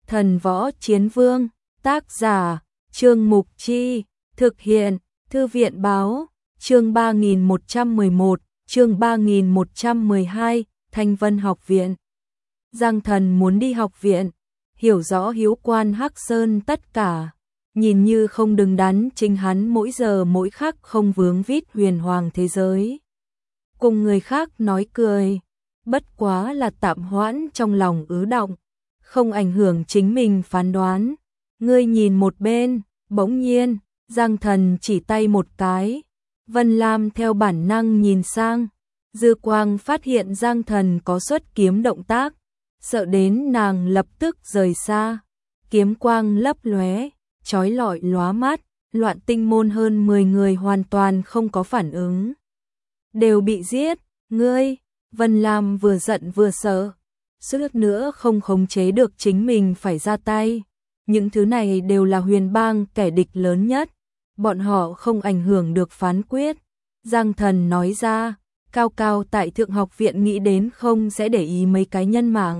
Thần Võ Chiến Vương, tác giả, Trương Mục Chi, thực hiện, Thư viện Báo, chương 3111, chương 3112, Thanh Vân Học Viện. Giang Thần muốn đi học viện, hiểu rõ Hiếu Quan Hắc Sơn tất cả, nhìn như không đứng đắn chính hắn mỗi giờ mỗi khắc không vướng vít huyền hoàng thế giới. Cùng người khác nói cười, bất quá là tạm hoãn trong lòng ứ động, không ảnh hưởng chính mình phán đoán. Ngươi nhìn một bên, bỗng nhiên, Giang Thần chỉ tay một cái. Vân Lam theo bản năng nhìn sang, dư quang phát hiện Giang Thần có xuất kiếm động tác, sợ đến nàng lập tức rời xa. Kiếm quang lấp lóe, chói lọi lóa mắt, loạn tinh môn hơn 10 người hoàn toàn không có phản ứng. Đều bị giết, ngươi. Vân Lam vừa giận vừa sợ, suýt nữa không khống chế được chính mình phải ra tay. Những thứ này đều là Huyền Bang kẻ địch lớn nhất, bọn họ không ảnh hưởng được phán quyết. Giang Thần nói ra, cao cao tại Thượng Học Viện nghĩ đến không sẽ để ý mấy cái nhân mạng.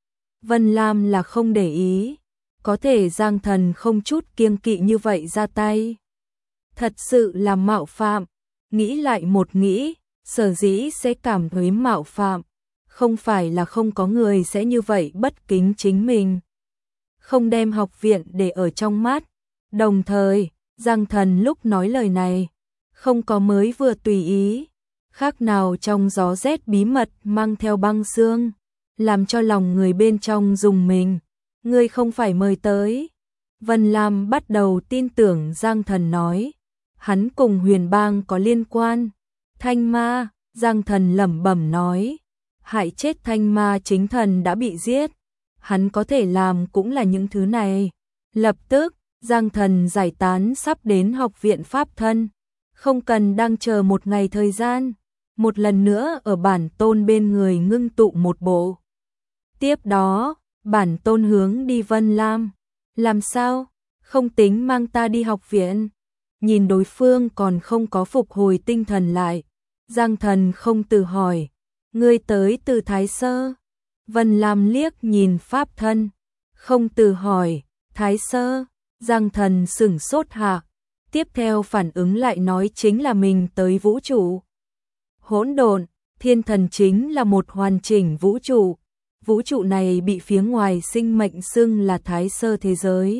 Vân Lam là không để ý, có thể Giang Thần không chút kiêng kỵ như vậy ra tay. Thật sự là mạo phạm, nghĩ lại một nghĩ, sở dĩ sẽ cảm thấy mạo phạm, không phải là không có người sẽ như vậy bất kính chính mình, không đem học viện để ở trong mắt. Đồng thời, Giang Thần lúc nói lời này, không có mới vừa tùy ý, khác nào trong gió rét bí mật mang theo băng xương, làm cho lòng người bên trong rùng mình. Ngươi không phải mời tới. Vân Lam bắt đầu tin tưởng Giang Thần nói, hắn cùng Huyền Bang có liên quan. Thanh Ma, Giang Thần lẩm bẩm nói, hại chết Thanh Ma chính thần đã bị giết, hắn có thể làm cũng là những thứ này. Lập tức, Giang Thần giải tán sắp đến học viện pháp thân, không cần đang chờ một ngày thời gian, một lần nữa ở bản tôn bên người ngưng tụ một bộ. Tiếp đó, bản tôn hướng đi Vân Lam, làm sao, không tính mang ta đi học viện? Nhìn đối phương còn không có phục hồi tinh thần lại, Giang Thần không từ hỏi, ngươi tới từ Thái Sơ? Vân Lam liếc nhìn pháp thân, không từ hỏi, Thái Sơ? Giang Thần sửng sốt hạ, tiếp theo phản ứng lại nói chính là mình tới vũ trụ. Hỗn độn, thiên thần chính là một hoàn chỉnh vũ trụ. Vũ trụ này bị phía ngoài sinh mệnh xưng là Thái Sơ thế giới.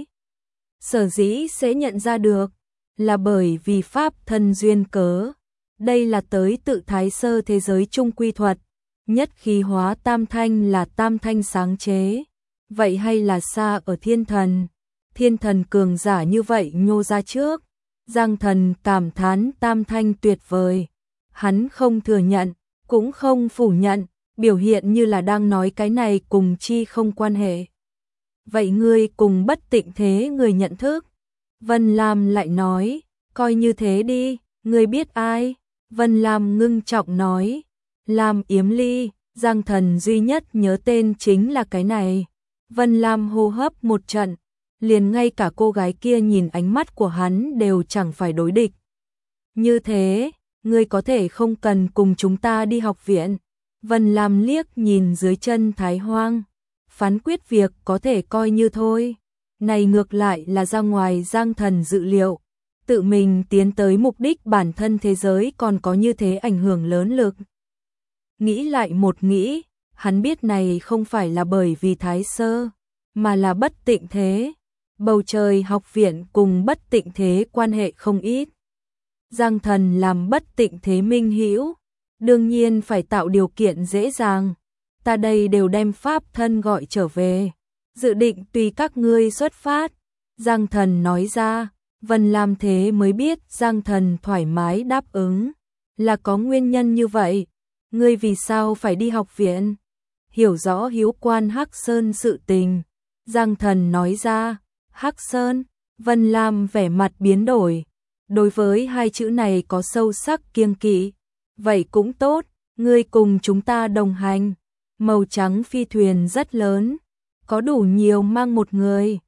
Sở dĩ sẽ nhận ra được, là bởi vì pháp thân duyên cớ. Đây là tới tự Thái Sơ thế giới trung quy thuật, nhất khí hóa tam thanh là tam thanh sáng chế. Vậy hay là xa ở thiên thần cường giả như vậy nhô ra trước. Giang Thần cảm thán tam thanh tuyệt vời. Hắn không thừa nhận, cũng không phủ nhận, biểu hiện như là đang nói cái này cùng chi không quan hệ. Vậy ngươi cùng bất tịnh thế người nhận thức? Vân Lam lại nói, coi như thế đi, ngươi biết ai? Vân Lam ngưng trọng nói, Lam Yếm Ly. Giang Thần duy nhất nhớ tên chính là cái này. Vân Lam hô hấp một trận, liền ngay cả cô gái kia nhìn ánh mắt của hắn đều chẳng phải đối địch. Như thế, ngươi có thể không cần cùng chúng ta đi học viện. Vân Lam liếc nhìn dưới chân Thái Hoang, phán quyết việc có thể coi như thôi. Này ngược lại là ra ngoài Giang Thần dự liệu, tự mình tiến tới mục đích bản thân thế giới còn có như thế ảnh hưởng lớn lực. Nghĩ lại một nghĩ, hắn biết này không phải là bởi vì Thái Sơ, mà là bất tịnh thế. Bầu trời học viện cùng bất tịnh thế quan hệ không ít. Giang Thần làm bất tịnh thế minh hữu, đương nhiên phải tạo điều kiện dễ dàng. Ta đây đều đem pháp thân gọi trở về, dự định tùy các ngươi xuất phát. Giang Thần nói ra, Vân Lam thế mới biết Giang Thần thoải mái đáp ứng, là có nguyên nhân như vậy. Ngươi vì sao phải đi học viện? Hiểu rõ Hiếu Quan Hắc Sơn sự tình. Giang Thần nói ra, Hắc Sơn. Vân Lam vẻ mặt biến đổi, đối với hai chữ này có sâu sắc kiêng kỵ. Vậy cũng tốt, ngươi cùng chúng ta đồng hành. Màu trắng phi thuyền rất lớn, có đủ nhiều mang một người.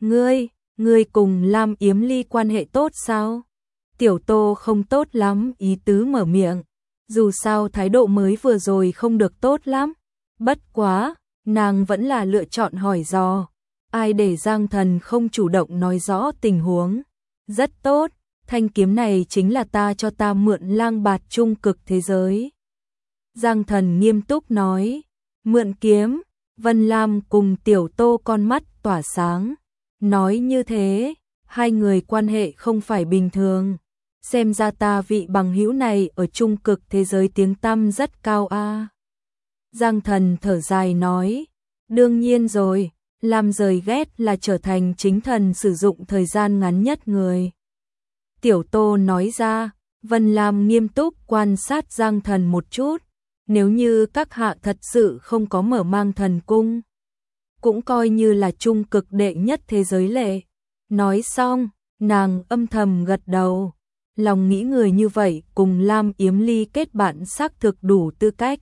Ngươi cùng Lam Yếm Ly quan hệ tốt sao? Tiểu Tô không tốt lắm ý tứ mở miệng, dù sao thái độ mới vừa rồi không được tốt lắm. Bất quá, nàng vẫn là lựa chọn hỏi dò. ai để Giang Thần không chủ động nói rõ tình huống. Rất tốt, thanh kiếm này chính là cho ta mượn lang bạt trung cực thế giới. Giang Thần nghiêm túc nói, mượn kiếm. Vân Lam cùng Tiểu Tô con mắt tỏa sáng. Nói như thế, hai người quan hệ không phải bình thường. Xem ra ta vị bằng hữu này ở trung cực thế giới tiếng tăm rất cao a. Giang Thần thở dài nói, đương nhiên rồi, làm rời ghét là trở thành chính thần sử dụng thời gian ngắn nhất người. Tiểu Tô nói ra. Vân Lam nghiêm túc quan sát Giang Thần một chút. Nếu như các hạ thật sự không có mở mang thần cung, cũng coi như là trung cực đệ nhất thế giới lệ. Nói xong, nàng âm thầm gật đầu. Lòng nghĩ người như vậy cùng Lam Yếm Ly kết bạn xác thực đủ tư cách.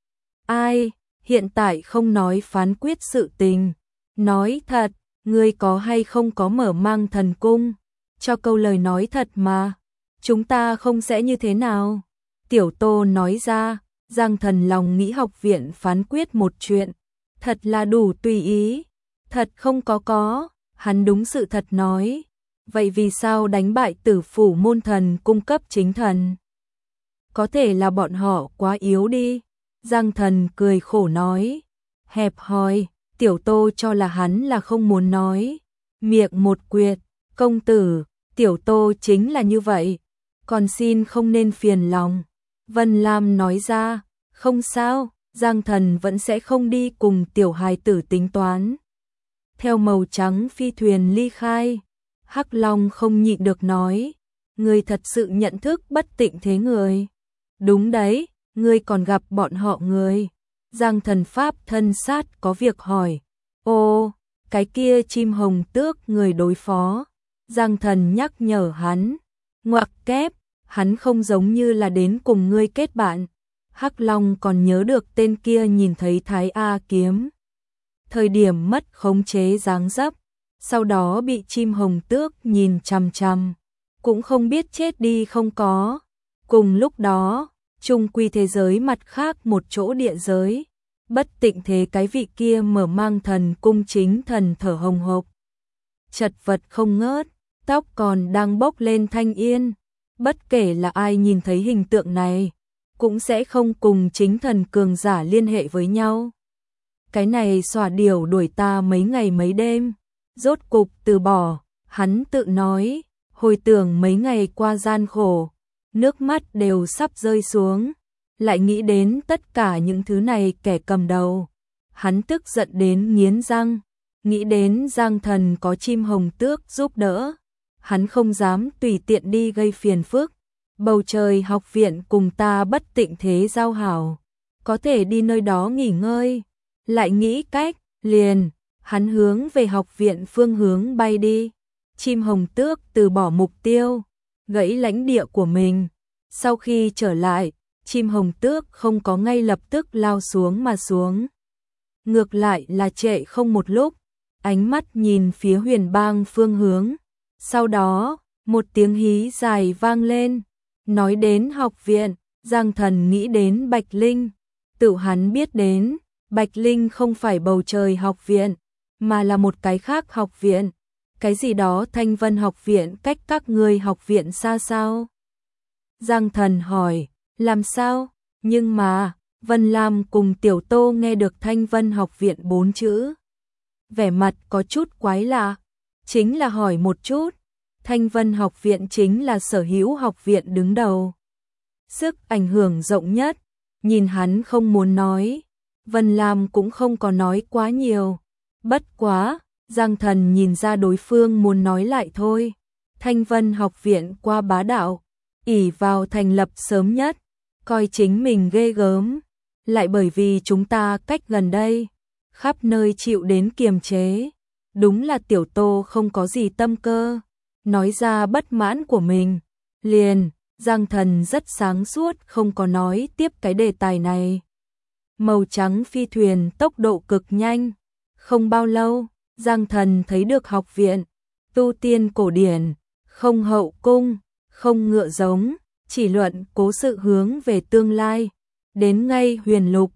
Ai, hiện tại không nói phán quyết sự tình. Nói thật, ngươi có hay không có mở mang thần cung? Cho câu lời nói thật mà. Chúng ta không sẽ như thế nào? Tiểu Tô nói ra. Giang Thần lòng nghĩ học viện phán quyết một chuyện. Thật là đủ tùy ý. Thật không có. Hắn đúng sự thật nói. Vậy vì sao đánh bại Tử Phủ môn thần cung cấp chính thần? Có thể là bọn họ quá yếu đi. Giang Thần cười khổ nói. Hẹp hòi. Tiểu Tô cho là hắn là không muốn nói. Miệng một quyệt. Công tử, Tiểu Tô chính là như vậy. Còn xin không nên phiền lòng. Vân Lam nói ra. Không sao, Giang Thần vẫn sẽ không đi cùng tiểu hài tử tính toán. Theo màu trắng phi thuyền ly khai, Hắc Long không nhịn được nói, ngươi thật sự nhận thức bất tịnh thế người. Đúng đấy, ngươi còn gặp bọn họ người. Giang Thần pháp thân sát có việc hỏi, ô, cái kia chim hồng tước người đối phó. Giang Thần nhắc nhở hắn, ngoặc kép, hắn không giống như là đến cùng ngươi kết bạn. Hắc Long còn nhớ được tên kia nhìn thấy Thái A kiếm. Thời điểm mất khống chế dáng dấp, sau đó bị chim hồng tước nhìn chằm chằm, cũng không biết chết đi không có. Cùng lúc đó, trung quy thế giới mặt khác một chỗ địa giới, bất tịnh thế cái vị kia mở mang thần cung chính thần thở hồng hộc. Chật vật không ngớt, tóc còn đang bốc lên thanh yên. Bất kể là ai nhìn thấy hình tượng này, cũng sẽ không cùng chính thần cường giả liên hệ với nhau. Cái này xòa điểu đuổi ta mấy ngày mấy đêm, rốt cục từ bỏ, hắn tự nói, hồi tưởng mấy ngày qua gian khổ, nước mắt đều sắp rơi xuống, lại nghĩ đến tất cả những thứ này kẻ cầm đầu. Hắn tức giận đến nghiến răng, nghĩ đến Giang Thần có chim hồng tước giúp đỡ, hắn không dám tùy tiện đi gây phiền phức. Bầu trời học viện cùng ta bất tịnh thế giao hảo, có thể đi nơi đó nghỉ ngơi. Lại nghĩ cách, liền, hắn hướng về học viện phương hướng bay đi. Chim hồng tước từ bỏ mục tiêu, gãy lãnh địa của mình. Sau khi trở lại, chim hồng tước không có ngay lập tức lao xuống mà xuống. Ngược lại là trệ không một lúc, ánh mắt nhìn phía huyền bang phương hướng. Sau đó, một tiếng hí dài vang lên. Nói đến học viện, Giang Thần nghĩ đến Bạch Linh. Tự hắn biết đến, Bạch Linh không phải bầu trời học viện, mà là một cái khác học viện. Cái gì đó Thanh Vân học viện cách các ngươi học viện xa sao? Giang Thần hỏi, làm sao? Nhưng mà, Vân Lam cùng Tiểu Tô nghe được Thanh Vân học viện 4 chữ. Vẻ mặt có chút quái lạ, chính là hỏi một chút. Thanh Vân học viện chính là sở hữu học viện đứng đầu. Sức ảnh hưởng rộng nhất, nhìn hắn không muốn nói. Vân Lam cũng không có nói quá nhiều. Bất quá, Giang Thần nhìn ra đối phương muốn nói lại thôi. Thanh Vân học viện qua bá đạo, ỷ vào thành lập sớm nhất, coi chính mình ghê gớm. Lại bởi vì chúng ta cách gần đây, khắp nơi chịu đến kiềm chế. Đúng là Tiểu Tô không có gì tâm cơ. Nói ra bất mãn của mình, liền, Giang Thần rất sáng suốt không có nói tiếp cái đề tài này. Màu trắng phi thuyền tốc độ cực nhanh, không bao lâu, Giang Thần thấy được học viện, tu tiên cổ điển, không hậu cung, không ngựa giống, chỉ luận cố sự hướng về tương lai, đến ngay huyền lục,